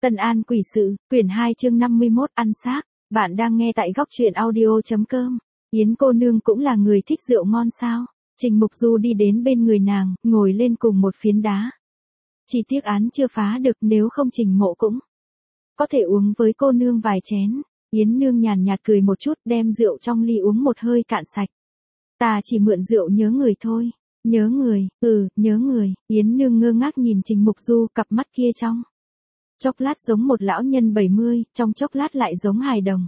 Tân An quỷ sự, quyển 2 chương 51 ăn xác. Bạn đang nghe tại góc truyện audio.com. Yến cô nương cũng là người thích rượu ngon sao? Trình Mục Du đi đến bên người nàng, ngồi lên cùng một phiến đá. Chỉ tiếc án chưa phá được, nếu không Trình Mộ cũng có thể uống với cô nương vài chén. Yến nương nhàn nhạt cười một chút, đem rượu trong ly uống một hơi cạn sạch. Ta chỉ mượn rượu nhớ người thôi. Nhớ người, nhớ người. Yến nương ngơ ngác nhìn Trình Mục Du, cặp mắt kia trong chốc lát giống một lão nhân 70, trong chốc lát lại giống hài đồng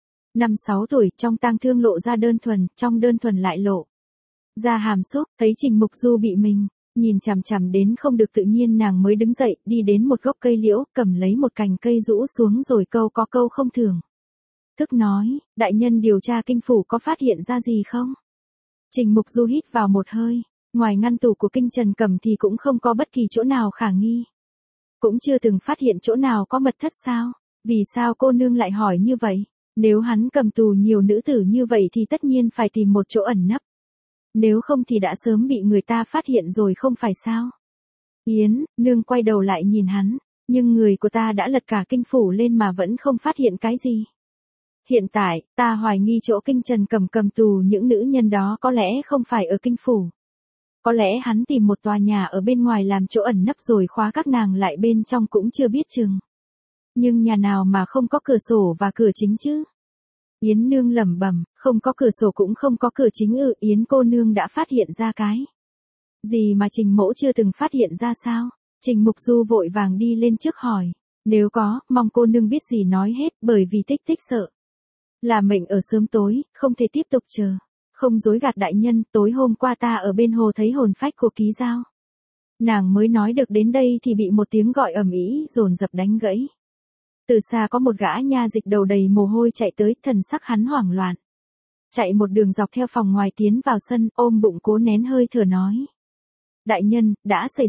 5-6 tuổi, trong tang thương lộ ra đơn thuần, trong đơn thuần lại lộ ra hàm xúc. Thấy Trình Mục Du bị mình nhìn chằm chằm đến không được tự nhiên, nàng mới đứng dậy, đi đến một gốc cây liễu, cầm lấy một cành cây rũ xuống rồi câu có câu không thường thức nói, đại nhân điều tra kinh phủ có phát hiện ra gì không? Trình Mục Du hít vào một hơi, ngoài ngăn tủ của Kinh Trần Cẩm thì cũng không có bất kỳ chỗ nào khả nghi. Cũng chưa từng phát hiện chỗ nào có mật thất sao? Vì sao cô nương lại hỏi như vậy? Nếu hắn cầm tù nhiều nữ tử như vậy thì tất nhiên phải tìm một chỗ ẩn nấp. Nếu không thì đã sớm bị người ta phát hiện rồi không phải sao? Yến, nương quay đầu lại nhìn hắn, nhưng người của ta đã lật cả kinh phủ lên mà vẫn không phát hiện cái gì. Hiện tại, ta hoài nghi chỗ Kinh Trần Cẩm cầm tù những nữ nhân đó có lẽ không phải ở kinh phủ. Có lẽ hắn tìm một tòa nhà ở bên ngoài làm chỗ ẩn nấp rồi khóa các nàng lại bên trong cũng chưa biết chừng. Nhưng nhà nào mà không có cửa sổ và cửa chính chứ? Yến nương lẩm bẩm, không có cửa sổ cũng không có cửa chính Yến cô nương đã phát hiện ra cái gì mà Trình Mỗ chưa từng phát hiện ra sao? Trình Mục Du vội vàng đi lên trước hỏi. Nếu có, mong cô nương biết gì nói hết, bởi vì tích tích sợ là mệnh ở sớm tối, không thể tiếp tục chờ. Không dối gạt đại nhân, tối hôm qua ta ở bên hồ thấy hồn phách của Ký Giao. Nàng mới nói được đến đây thì bị một tiếng gọi ầm ĩ dồn dập đánh gãy. Từ xa có một gã nha dịch đầu đầy mồ hôi chạy tới, thần sắc hắn hoảng loạn. Chạy một đường dọc theo phòng ngoài tiến vào sân, ôm bụng cố nén hơi thở nói. Đại nhân, đã xảy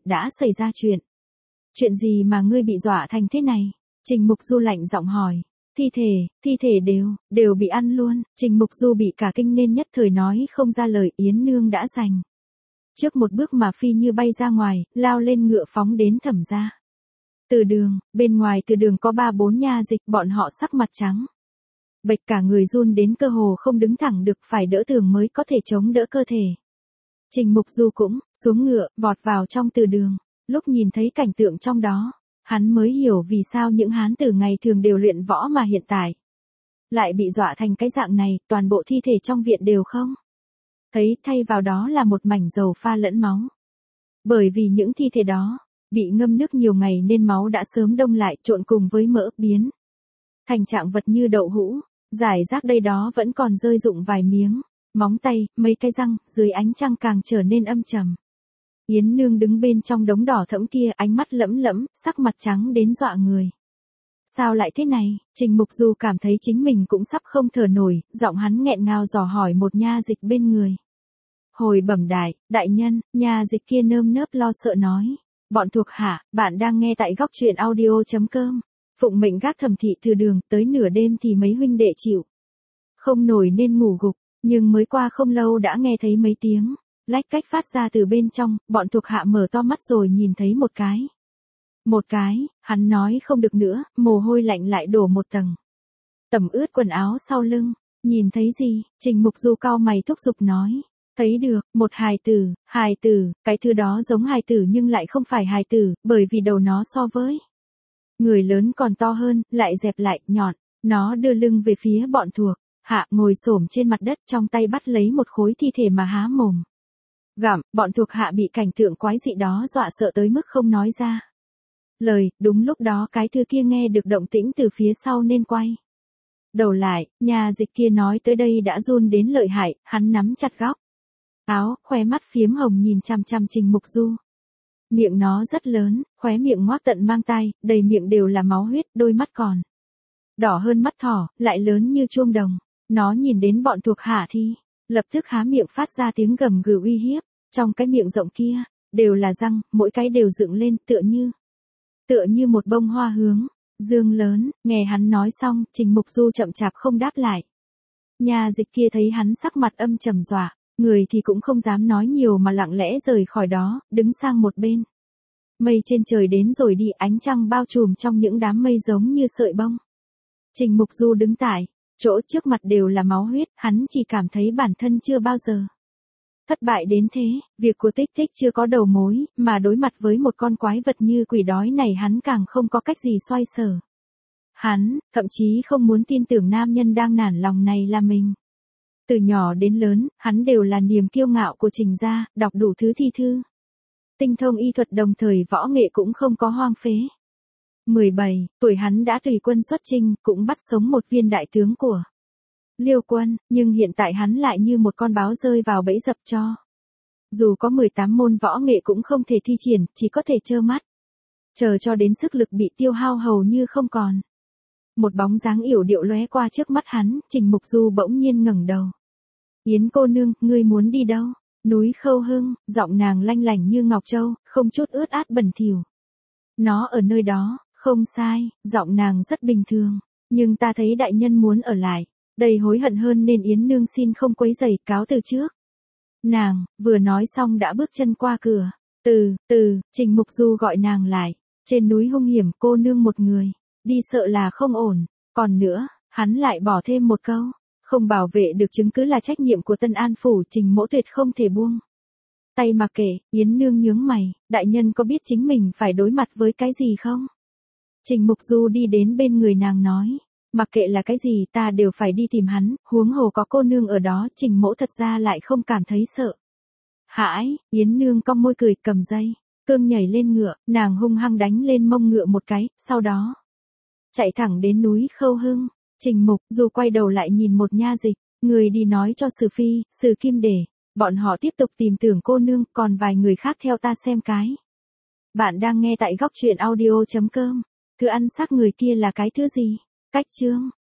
ra chuyện. Chuyện gì mà ngươi bị dọa thành thế này? Trình Mục Du lạnh giọng hỏi. Thi thể đều bị ăn luôn. Trình Mục Du bị cả kinh nên nhất thời nói không ra lời. Yến nương đã giành trước một bước mà phi như bay ra ngoài, lao lên ngựa phóng đến Thẩm gia. Từ đường, bên ngoài từ đường có 3-4 nha dịch, bọn họ sắc mặt trắng bệch, cả người run đến cơ hồ không đứng thẳng được, phải đỡ tường mới có thể chống đỡ cơ thể. Trình Mục Du cũng xuống ngựa, vọt vào trong từ đường. Lúc nhìn thấy cảnh tượng trong đó, hắn mới hiểu vì sao những hán tử ngày thường đều luyện võ mà hiện tại lại bị dọa thành cái dạng này, toàn bộ thi thể trong viện đều không thấy, thay vào đó là một mảnh dầu pha lẫn máu. Bởi vì những thi thể đó bị ngâm nước nhiều ngày nên máu đã sớm đông lại, trộn cùng với mỡ biến thành trạng vật như đậu hũ, giải rác đây đó vẫn còn rơi rụng vài miếng móng tay, mấy cái răng, dưới ánh trăng càng trở nên âm trầm. Yến nương đứng bên trong đống đỏ thẫm kia, ánh mắt lẫm lẫm, sắc mặt trắng đến dọa người. Sao lại thế này? Trình Mục Du cảm thấy chính mình cũng sắp không thở nổi, giọng hắn nghẹn ngào dò hỏi một nha dịch bên người. Hồi bẩm đại nhân, nha dịch kia nơm nớp lo sợ nói. Bọn thuộc hạ, bạn đang nghe tại góc truyện audio.com. Phụng mệnh gác Thẩm thị từ đường, tới nửa đêm thì mấy huynh đệ chịu không nổi nên ngủ gục, nhưng mới qua không lâu đã nghe thấy mấy tiếng lách cách phát ra từ bên trong, bọn thuộc hạ mở to mắt rồi nhìn thấy một cái, hắn nói không được nữa, mồ hôi lạnh lại đổ một tầng. Tẩm ướt quần áo sau lưng, nhìn thấy gì? Trình Mục Du cau mày thúc giục nói. Thấy được, một hài tử, cái thứ đó giống hài tử nhưng lại không phải hài tử, bởi vì đầu nó so với người lớn còn to hơn, lại dẹp lại, nhọn. Nó đưa lưng về phía bọn thuộc hạ, ngồi xổm trên mặt đất, trong tay bắt lấy một khối thi thể mà há mồm gặm. Bọn thuộc hạ bị cảnh tượng quái dị đó dọa sợ tới mức không nói ra lời. Đúng lúc đó cái thư kia nghe được động tĩnh từ phía sau nên quay đầu lại, nhà dịch kia nói tới đây đã run đến lợi hại, hắn nắm chặt góc áo, khóe mắt phiếm hồng nhìn chằm chằm Trình Mục Du. Miệng nó rất lớn, khóe miệng ngoác tận mang tai, đầy miệng đều là máu huyết, đôi mắt còn đỏ hơn mắt thỏ, lại lớn như chuông đồng. Nó nhìn đến bọn thuộc hạ thì lập tức há miệng phát ra tiếng gầm gừ uy hiếp. Trong cái miệng rộng kia đều là răng, mỗi cái đều dựng lên, tựa như một bông hoa hướng dương lớn. Nghe hắn nói xong, Trình Mục Du chậm chạp không đáp lại. Nhà dịch kia thấy hắn sắc mặt âm trầm dọa người thì cũng không dám nói nhiều mà lặng lẽ rời khỏi đó, đứng sang một bên. Mây trên trời đến rồi đi, ánh trăng bao trùm trong những đám mây giống như sợi bông. Trình Mục Du đứng tại chỗ trước mặt đều là máu huyết, hắn chỉ cảm thấy bản thân chưa bao giờ thất bại đến thế, việc của Tích Tích chưa có đầu mối, mà đối mặt với một con quái vật như quỷ đói này hắn càng không có cách gì xoay sở. Hắn, thậm chí không muốn tin tưởng nam nhân đang nản lòng này là mình. Từ nhỏ đến lớn, hắn đều là niềm kiêu ngạo của Trình gia, đọc đủ thứ thi thư. Tinh thông y thuật đồng thời võ nghệ cũng không có hoang phế. 17 tuổi hắn đã tùy quân xuất chinh, cũng bắt sống một viên đại tướng của Liêu quân, nhưng hiện tại hắn lại như một con báo rơi vào bẫy dập cho. Dù có 18 môn võ nghệ cũng không thể thi triển, chỉ có thể trơ mắt. Chờ cho đến sức lực bị tiêu hao hầu như không còn. Một bóng dáng yểu điệu lóe qua trước mắt hắn, Trình Mục Du bỗng nhiên ngẩng đầu. Yến cô nương, ngươi muốn đi đâu? Núi Khâu Hưng, giọng nàng lanh lảnh như ngọc châu, không chút ướt át bẩn thỉu. Nó ở nơi đó, không sai, giọng nàng rất bình thường, nhưng ta thấy đại nhân muốn ở lại, đầy hối hận hơn nên Yến nương xin không quấy rầy, cáo từ trước. Nàng, vừa nói xong đã bước chân qua cửa. Trình Mục Du gọi nàng lại, trên núi hung hiểm cô nương một người, đi sợ là không ổn, còn nữa, hắn lại bỏ thêm một câu. Không bảo vệ được chứng cứ là trách nhiệm của Tân An Phủ, Trình mỗ tuyệt không thể buông tay mà kể. Yến nương nhướng mày, đại nhân có biết chính mình phải đối mặt với cái gì không? Trình Mục Du đi đến bên người nàng nói, mặc kệ là cái gì ta đều phải đi tìm hắn, huống hồ có cô nương ở đó. Trình mỗ thật ra lại không cảm thấy sợ hãi. Yến nương cong môi cười, cầm dây cương nhảy lên ngựa, nàng hung hăng đánh lên mông ngựa một cái, sau đó chạy thẳng đến núi Khâu Hưng. Trình Mục Du quay đầu lại nhìn một nha dịch, người đi nói cho Sử Phi, Sử Kim để bọn họ tiếp tục tìm tưởng cô nương, còn vài người khác theo ta xem cái. Bạn đang nghe tại góc truyện audio.com. Thứ ăn xác người kia là cái thứ gì? Cách chương